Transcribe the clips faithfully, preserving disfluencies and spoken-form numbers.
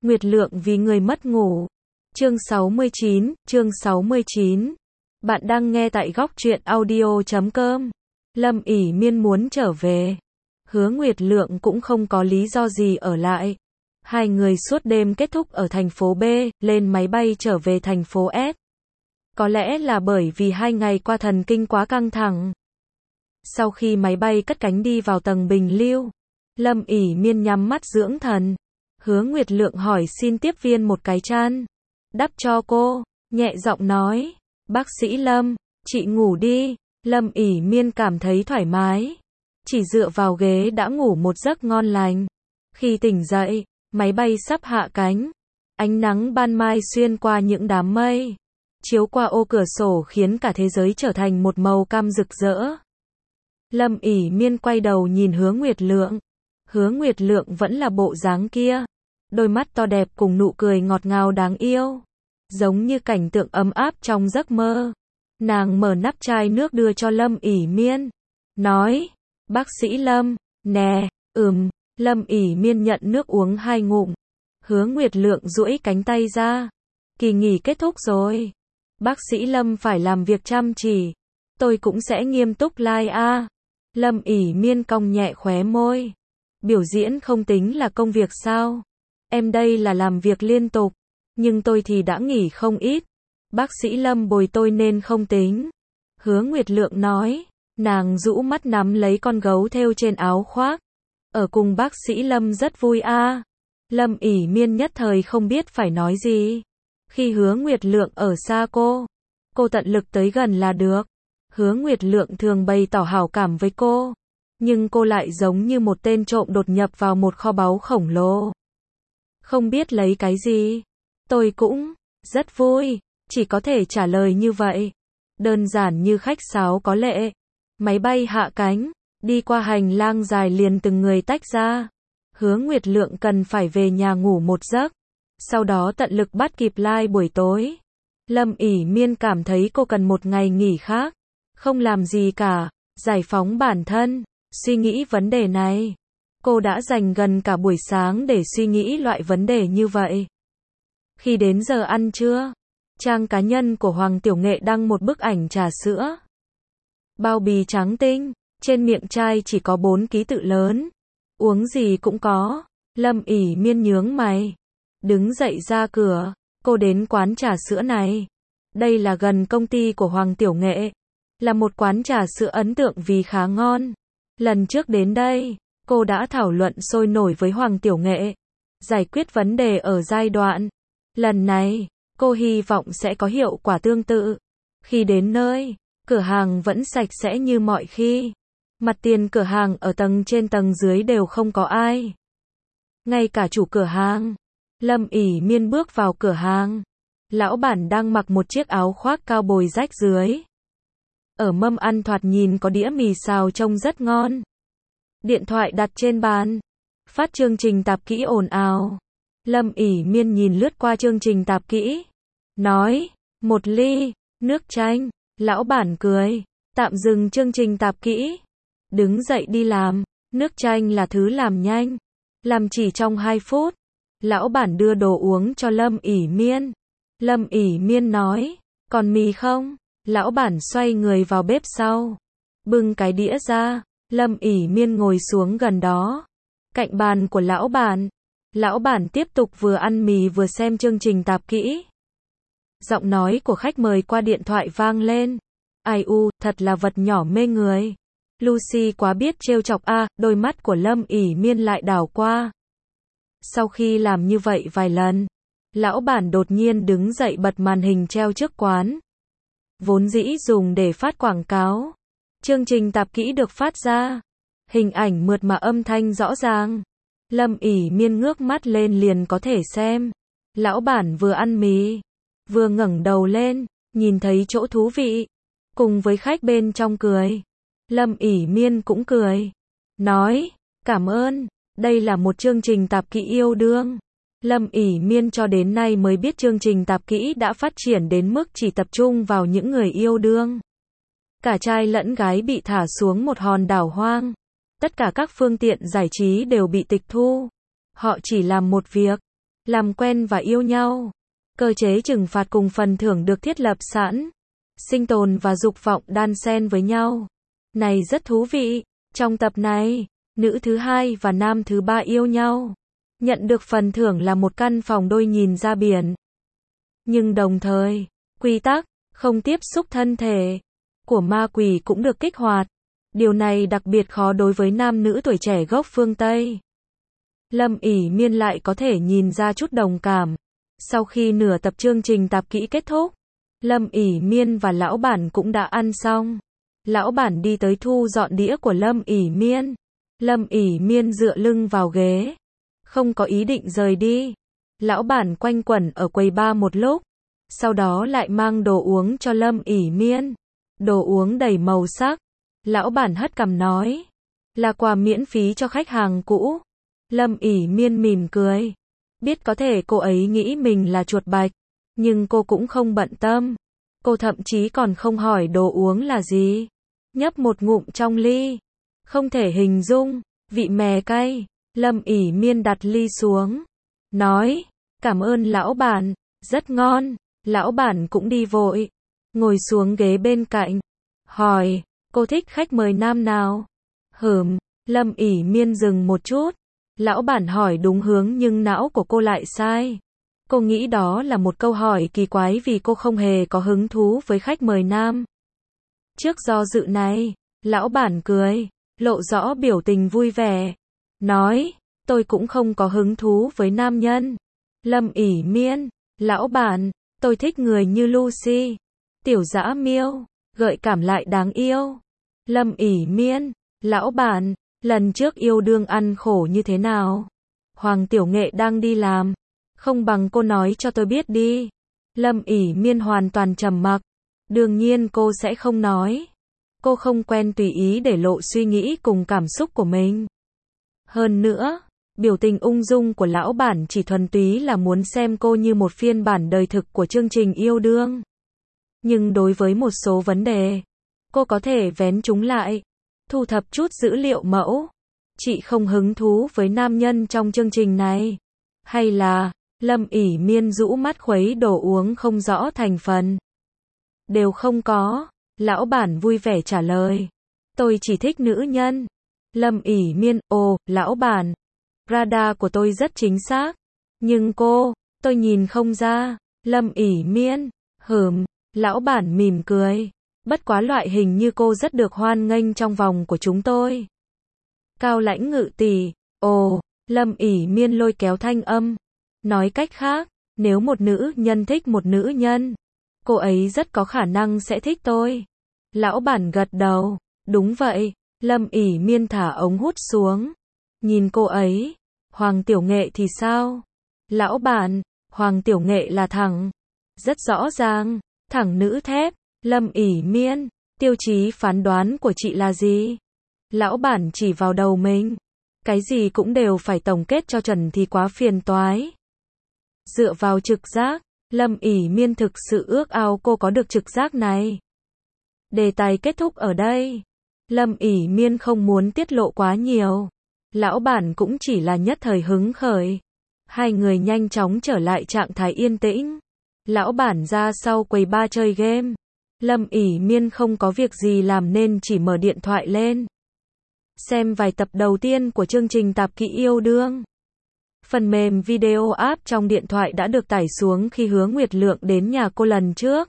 Nguyệt Lượng vì người mất ngủ. Chương sáu mươi chín, chương sáu mươi chín. Bạn đang nghe tại góc truyện audio chấm com. Lâm ỉ miên muốn trở về. Hứa Nguyệt Lượng cũng không có lý do gì ở lại. Hai người suốt đêm kết thúc ở thành phố B, lên máy bay trở về thành phố S. Có lẽ là bởi vì hai ngày qua thần kinh quá căng thẳng. Sau khi máy bay cất cánh đi vào tầng bình lưu, Lâm ỉ miên nhắm mắt dưỡng thần. Hứa Nguyệt Lượng hỏi xin tiếp viên một cái chăn đắp cho cô, nhẹ giọng nói, bác sĩ Lâm, chị ngủ đi. Lâm ỉ miên cảm thấy thoải mái, chỉ dựa vào ghế đã ngủ một giấc ngon lành. Khi tỉnh dậy, máy bay sắp hạ cánh, ánh nắng ban mai xuyên qua những đám mây, chiếu qua ô cửa sổ khiến cả thế giới trở thành một màu cam rực rỡ. Lâm ỉ miên quay đầu nhìn Hứa Nguyệt Lượng. Hứa Nguyệt Lượng vẫn là bộ dáng kia, đôi mắt to đẹp cùng nụ cười ngọt ngào đáng yêu, giống như cảnh tượng ấm áp trong giấc mơ. Nàng mở nắp chai nước đưa cho Lâm ỉ miên, nói, bác sĩ Lâm, nè, ừm. Lâm ỉ miên nhận nước uống hai ngụm. Hứa Nguyệt Lượng duỗi cánh tay ra, kỳ nghỉ kết thúc rồi, bác sĩ Lâm phải làm việc chăm chỉ, tôi cũng sẽ nghiêm túc like a. Lâm ỉ miên cong nhẹ khóe môi, biểu diễn không tính là công việc sao? Em đây là làm việc liên tục, nhưng tôi thì đã nghỉ không ít. Bác sĩ Lâm bồi tôi nên không tính. Hứa Nguyệt Lượng nói, nàng rũ mắt nắm lấy con gấu thêu trên áo khoác. Ở cùng bác sĩ Lâm rất vui a. À. Lâm ỉ miên nhất thời không biết phải nói gì. Khi Hứa Nguyệt Lượng ở xa cô, cô tận lực tới gần là được. Hứa Nguyệt Lượng thường bày tỏ hảo cảm với cô, nhưng cô lại giống như một tên trộm đột nhập vào một kho báu khổng lồ, không biết lấy cái gì. Tôi cũng rất vui, chỉ có thể trả lời như vậy, đơn giản như khách sáo có lệ. Máy bay hạ cánh, đi qua hành lang dài liền từng người tách ra. Hứa Nguyệt Lượng cần phải về nhà ngủ một giấc, sau đó tận lực bắt kịp like buổi tối. Lâm ỉ miên cảm thấy cô cần một ngày nghỉ khác, không làm gì cả, giải phóng bản thân, suy nghĩ vấn đề này. Cô đã dành gần cả buổi sáng để suy nghĩ loại vấn đề như vậy. Khi đến giờ ăn trưa, trang cá nhân của Hoàng Tiểu Nghệ đăng một bức ảnh trà sữa. Bao bì trắng tinh, trên miệng chai chỉ có bốn ký tự lớn. Uống gì cũng có. Lâm ỉ miên nhướng mày, đứng dậy ra cửa. Cô đến quán trà sữa này. Đây là gần công ty của Hoàng Tiểu Nghệ, là một quán trà sữa ấn tượng vì khá ngon. Lần trước đến đây, cô đã thảo luận sôi nổi với Hoàng Tiểu Nghệ, giải quyết vấn đề ở giai đoạn. Lần này, cô hy vọng sẽ có hiệu quả tương tự. Khi đến nơi, cửa hàng vẫn sạch sẽ như mọi khi. Mặt tiền cửa hàng ở tầng trên tầng dưới đều không có ai, ngay cả chủ cửa hàng. Lâm ỉ miên bước vào cửa hàng. Lão bản đang mặc một chiếc áo khoác cao bồi rách dưới. Ở mâm ăn thoạt nhìn có đĩa mì xào trông rất ngon. Điện thoại đặt trên bàn. Phát chương trình tạp kỹ ồn ào. Lâm ỉ miên nhìn lướt qua chương trình tạp kỹ, nói, một ly, nước chanh. Lão bản cười, tạm dừng chương trình tạp kỹ, đứng dậy đi làm. Nước chanh là thứ làm nhanh, làm chỉ trong hai phút. Lão bản đưa đồ uống cho Lâm ỉ miên. Lâm ỉ miên nói, còn mì không? Lão bản xoay người vào bếp sau, bưng cái đĩa ra. Lâm ỉ miên ngồi xuống gần đó, cạnh bàn của lão bản. Lão bản tiếp tục vừa ăn mì vừa xem chương trình tạp kỹ. Giọng nói của khách mời qua điện thoại vang lên. Ai u, thật là vật nhỏ mê người. Lucy quá biết trêu chọc a. À, đôi mắt của Lâm ỉ miên lại đảo qua. Sau khi làm như vậy vài lần, lão bản đột nhiên đứng dậy bật màn hình treo trước quán, vốn dĩ dùng để phát quảng cáo. Chương trình tạp kỹ được phát ra, hình ảnh mượt mà âm thanh rõ ràng. Lâm ỉ miên ngước mắt lên liền có thể xem. Lão bản vừa ăn mì, vừa ngẩng đầu lên, nhìn thấy chỗ thú vị, cùng với khách bên trong cười. Lâm ỉ miên cũng cười, nói, cảm ơn, đây là một chương trình tạp kỹ yêu đương. Lâm ỉ miên cho đến nay mới biết chương trình tạp kỹ đã phát triển đến mức chỉ tập trung vào những người yêu đương. Cả trai lẫn gái bị thả xuống một hòn đảo hoang. Tất cả các phương tiện giải trí đều bị tịch thu. Họ chỉ làm một việc, làm quen và yêu nhau. Cơ chế trừng phạt cùng phần thưởng được thiết lập sẵn. Sinh tồn và dục vọng đan xen với nhau. Này rất thú vị. Trong tập này, nữ thứ hai và nam thứ ba yêu nhau. Nhận được phần thưởng là một căn phòng đôi nhìn ra biển. Nhưng đồng thời, quy tắc không tiếp xúc thân thể của ma quỷ cũng được kích hoạt. Điều này đặc biệt khó đối với nam nữ tuổi trẻ gốc phương Tây. Lâm ỷ miên lại có thể nhìn ra chút đồng cảm. Sau khi nửa tập chương trình tạp kỹ kết thúc, Lâm ỷ miên và lão bản cũng đã ăn xong. Lão bản đi tới thu dọn đĩa của Lâm ỷ miên. Lâm ỷ miên dựa lưng vào ghế, không có ý định rời đi. Lão bản quanh quẩn ở quầy bar một lúc, sau đó lại mang đồ uống cho Lâm ỷ miên. Đồ uống đầy màu sắc. Lão bản hất cằm nói, là quà miễn phí cho khách hàng cũ. Lâm ỷ miên mỉm cười. Biết có thể cô ấy nghĩ mình là chuột bạch, nhưng cô cũng không bận tâm. Cô thậm chí còn không hỏi đồ uống là gì. Nhấp một ngụm trong ly. Không thể hình dung, vị mè cay. Lâm ỷ miên đặt ly xuống. Nói, cảm ơn lão bản, rất ngon. Lão bản cũng đi vội. Ngồi xuống ghế bên cạnh. Hỏi, cô thích khách mời nam nào? Hửm, Lâm ỷ miên dừng một chút. Lão bản hỏi đúng hướng nhưng não của cô lại sai. Cô nghĩ đó là một câu hỏi kỳ quái vì cô không hề có hứng thú với khách mời nam. Trước do dự này, lão bản cười, lộ rõ biểu tình vui vẻ. Nói, tôi cũng không có hứng thú với nam nhân. Lâm ỷ miên, lão bản, tôi thích người như Lucy. Tiểu dã miêu, gợi cảm lại đáng yêu. Lâm ỷ miên, lão bản, lần trước yêu đương ăn khổ như thế nào? Hoàng tiểu nghệ đang đi làm. Không bằng cô nói cho tôi biết đi. Lâm ỷ miên hoàn toàn trầm mặc. Đương nhiên cô sẽ không nói. Cô không quen tùy ý để lộ suy nghĩ cùng cảm xúc của mình. Hơn nữa, biểu tình ung dung của lão bản chỉ thuần túy là muốn xem cô như một phiên bản đời thực của chương trình yêu đương. Nhưng đối với một số vấn đề, cô có thể vén chúng lại, thu thập chút dữ liệu mẫu. Chị không hứng thú với nam nhân trong chương trình này. Hay là, Lâm ỷ miên rũ mắt khuấy đồ uống không rõ thành phần. Đều không có. Lão bản vui vẻ trả lời. Tôi chỉ thích nữ nhân. Lâm ỷ miên, ồ, lão bản. Radar của tôi rất chính xác. Nhưng cô, tôi nhìn không ra. Lâm ỷ miên, hửm, lão bản mỉm cười. Bất quá loại hình như cô rất được hoan nghênh trong vòng của chúng tôi. Cao lãnh ngự tỷ, ồ, Lâm ỷ miên lôi kéo thanh âm. Nói cách khác, nếu một nữ nhân thích một nữ nhân, cô ấy rất có khả năng sẽ thích tôi. Lão bản gật đầu, đúng vậy. Lâm ỷ miên thả ống hút xuống. Nhìn cô ấy. Hoàng tiểu nghệ thì sao? Lão bản, Hoàng tiểu nghệ là thẳng. Rất rõ ràng, thẳng nữ thép. Lâm ỷ miên, tiêu chí phán đoán của chị là gì? Lão bản chỉ vào đầu mình. Cái gì cũng đều phải tổng kết cho chuẩn thì quá phiền toái. Dựa vào trực giác, Lâm ỷ miên thực sự ước ao cô có được trực giác này. Đề tài kết thúc ở đây. Lâm ỷ miên không muốn tiết lộ quá nhiều. Lão bản cũng chỉ là nhất thời hứng khởi. Hai người nhanh chóng trở lại trạng thái yên tĩnh. Lão bản ra sau quầy bar chơi game. Lâm ỷ miên không có việc gì làm nên chỉ mở điện thoại lên. Xem vài tập đầu tiên của chương trình tạp kỹ yêu đương. Phần mềm video app trong điện thoại đã được tải xuống khi Hứa Nguyệt Lượng đến nhà cô lần trước.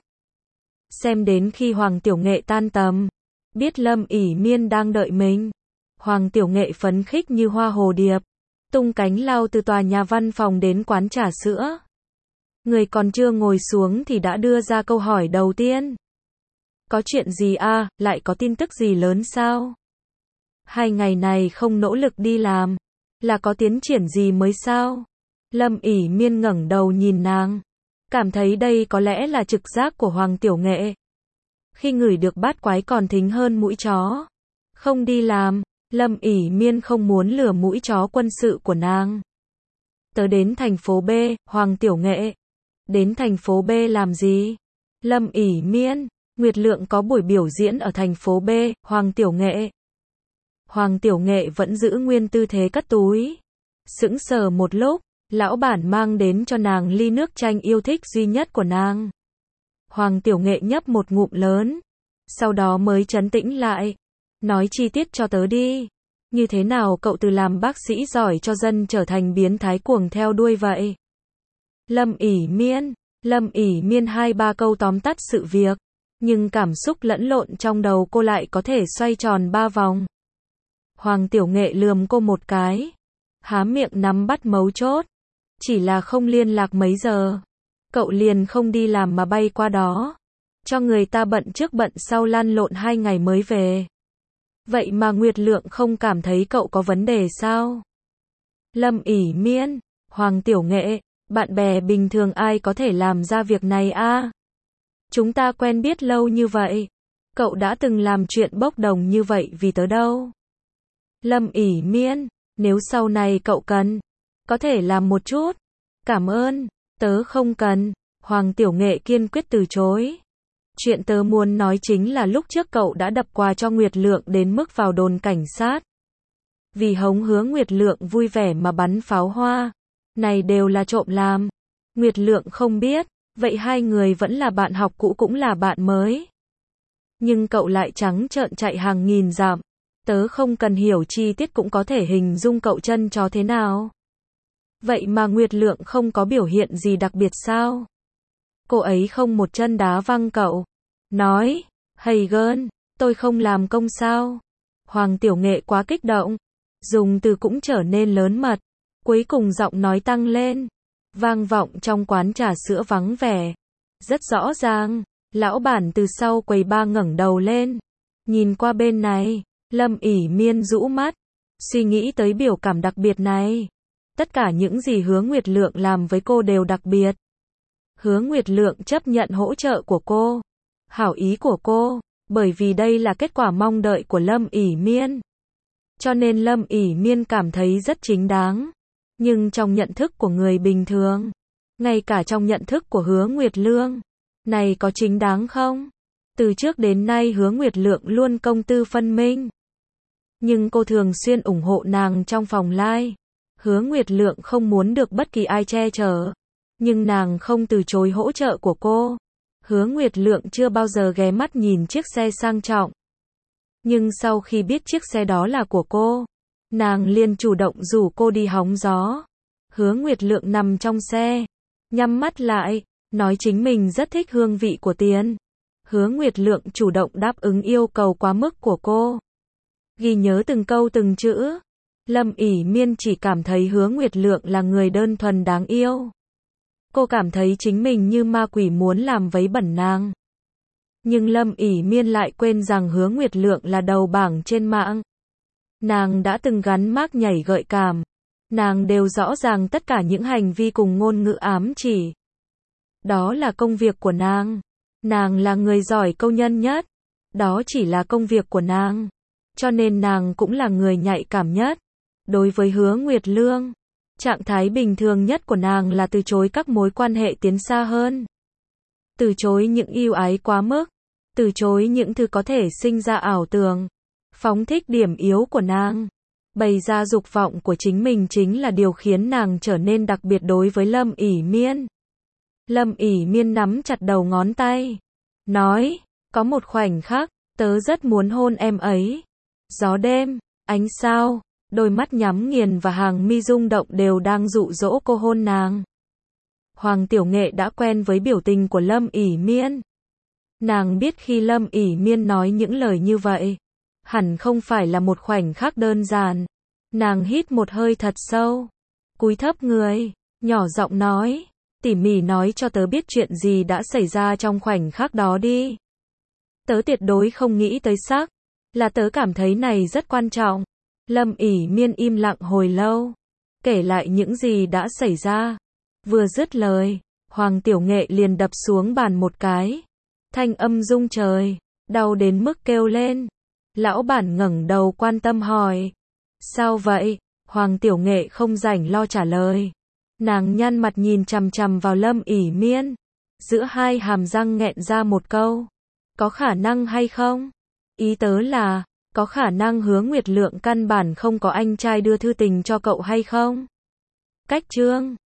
Xem đến khi Hoàng tiểu nghệ tan tầm. Biết Lâm ỷ miên đang đợi mình. Hoàng tiểu nghệ phấn khích như hoa hồ điệp. Tung cánh lao từ tòa nhà văn phòng đến quán trà sữa. Người còn chưa ngồi xuống thì đã đưa ra câu hỏi đầu tiên. Có chuyện gì à, lại có tin tức gì lớn sao? Hai ngày này không nỗ lực đi làm. Là có tiến triển gì mới sao? Lâm ỷ miên ngẩng đầu nhìn nàng. Cảm thấy đây có lẽ là trực giác của Hoàng tiểu nghệ. Khi ngửi được bát quái còn thính hơn mũi chó. Không đi làm, Lâm ỷ miên không muốn lừa mũi chó quân sự của nàng. Tớ đến thành phố B, Hoàng tiểu nghệ. Đến thành phố B làm gì? Lâm ỷ miên, Nguyệt Lượng có buổi biểu diễn ở thành phố B, Hoàng tiểu nghệ. Hoàng tiểu nghệ vẫn giữ nguyên tư thế cất túi. Sững sờ một lúc, Lão bản mang đến cho nàng ly nước chanh yêu thích duy nhất của nàng. Hoàng Tiểu Nghệ nhấp một ngụm lớn, sau đó mới trấn tĩnh lại. Nói chi tiết cho tớ đi. Như thế nào cậu từ làm bác sĩ giỏi cho dân trở thành biến thái cuồng theo đuôi vậy? Lâm ỉ miên. Lâm ỉ miên hai ba câu tóm tắt sự việc. Nhưng cảm xúc lẫn lộn trong đầu cô lại có thể xoay tròn ba vòng. Hoàng Tiểu Nghệ lườm cô một cái. Há miệng nắm bắt mấu chốt. Chỉ là không liên lạc mấy giờ. Cậu liền không đi làm mà bay qua đó. Cho người ta bận trước bận sau lăn lộn hai ngày mới về. Vậy mà Nguyệt Lượng không cảm thấy cậu có vấn đề sao? Lâm ỉ miên. Hoàng Tiểu Nghệ. Bạn bè bình thường ai có thể làm ra việc này a? Chúng ta quen biết lâu như vậy. Cậu đã từng làm chuyện bốc đồng như vậy vì tớ đâu. Lâm ỉ miên. Nếu sau này cậu cần, có thể làm một chút. Cảm ơn. Tớ không cần. Hoàng Tiểu Nghệ kiên quyết từ chối. Chuyện tớ muốn nói chính là lúc trước cậu đã đập quà cho Nguyệt Lượng đến mức vào đồn cảnh sát. Vì hống hứa Nguyệt Lượng vui vẻ mà bắn pháo hoa. Này đều là trộm làm. Nguyệt Lượng không biết. Vậy hai người vẫn là bạn học cũ cũng là bạn mới. Nhưng cậu lại trắng trợn chạy hàng nghìn dặm. Tớ không cần hiểu chi tiết cũng có thể hình dung cậu chân chó thế nào. Vậy mà Nguyệt Lượng không có biểu hiện gì đặc biệt sao? Cô ấy không một chân đá văng cậu. Nói, hey girl, tôi không làm công sao? Hoàng Tiểu Nghệ quá kích động. Dùng từ cũng trở nên lớn mật. Cuối cùng giọng nói tăng lên. Vang vọng trong quán trà sữa vắng vẻ. Rất rõ ràng, lão bản từ sau quầy bar ngẩng đầu lên. Nhìn qua bên này, Lâm ỉ miên rũ mắt. Suy nghĩ tới biểu cảm đặc biệt này. Tất cả những gì Hứa Nguyệt Lượng làm với cô đều đặc biệt. Hứa Nguyệt Lượng chấp nhận hỗ trợ của cô. Hảo ý của cô. Bởi vì đây là kết quả mong đợi của Lâm ỉ miên. Cho nên Lâm ỉ miên cảm thấy rất chính đáng. Nhưng trong nhận thức của người bình thường, ngay cả trong nhận thức của Hứa Nguyệt Lượng, này có chính đáng không? Từ trước đến nay Hứa Nguyệt Lượng luôn công tư phân minh. Nhưng cô thường xuyên ủng hộ nàng trong phòng live. Hứa Nguyệt Lượng không muốn được bất kỳ ai che chở. Nhưng nàng không từ chối hỗ trợ của cô. Hứa Nguyệt Lượng chưa bao giờ ghé mắt nhìn chiếc xe sang trọng. Nhưng sau khi biết chiếc xe đó là của cô, nàng liền chủ động rủ cô đi hóng gió. Hứa Nguyệt Lượng nằm trong xe, nhắm mắt lại, nói chính mình rất thích hương vị của tiền. Hứa Nguyệt Lượng chủ động đáp ứng yêu cầu quá mức của cô. Ghi nhớ từng câu từng chữ. Lâm ỉ miên chỉ cảm thấy Hứa Nguyệt Lượng là người đơn thuần đáng yêu. Cô cảm thấy chính mình như ma quỷ muốn làm vấy bẩn nàng. Nhưng Lâm ỉ miên lại quên rằng Hứa Nguyệt Lượng là đầu bảng trên mạng. Nàng đã từng gắn mác nhảy gợi cảm. Nàng đều rõ ràng tất cả những hành vi cùng ngôn ngữ ám chỉ. Đó là công việc của nàng. Nàng là người giỏi câu nhân nhất. Đó chỉ là công việc của nàng. Cho nên nàng cũng là người nhạy cảm nhất. Đối với Hứa Nguyệt Lượng, trạng thái bình thường nhất của nàng là từ chối các mối quan hệ tiến xa hơn. Từ chối những yêu ái quá mức. Từ chối những thứ có thể sinh ra ảo tưởng. Phóng thích điểm yếu của nàng. Bày ra dục vọng của chính mình chính là điều khiến nàng trở nên đặc biệt đối với Lâm ỉ miên. Lâm ỉ miên nắm chặt đầu ngón tay. Nói, có một khoảnh khắc, tớ rất muốn hôn em ấy. Gió đêm, ánh sao, đôi mắt nhắm nghiền và hàng mi rung động đều đang dụ dỗ cô hôn nàng. Hoàng Tiểu Nghệ đã quen với biểu tình của Lâm ỉ miên. Nàng biết khi Lâm ỉ miên nói những lời như vậy, hẳn không phải là một khoảnh khắc đơn giản. Nàng hít một hơi thật sâu, cúi thấp người, nhỏ giọng nói, tỉ mỉ nói cho tớ biết chuyện gì đã xảy ra trong khoảnh khắc đó đi. Tớ tuyệt đối không nghĩ tới sắc, là tớ cảm thấy này rất quan trọng. Lâm ỉ miên im lặng hồi lâu, kể lại những gì đã xảy ra. Vừa dứt lời, Hoàng Tiểu Nghệ liền đập xuống bàn một cái. Thanh âm rung trời, đau đến mức kêu lên. Lão bản ngẩng đầu quan tâm hỏi. Sao vậy? Hoàng Tiểu Nghệ không rảnh lo trả lời. Nàng nhăn mặt nhìn chằm chằm vào Lâm ỉ miên. Giữa hai hàm răng nghẹn ra một câu. Có khả năng hay không? Ý tớ là, có khả năng Hứa Nguyệt Lượng căn bản không có anh trai đưa thư tình cho cậu hay không? Cách chương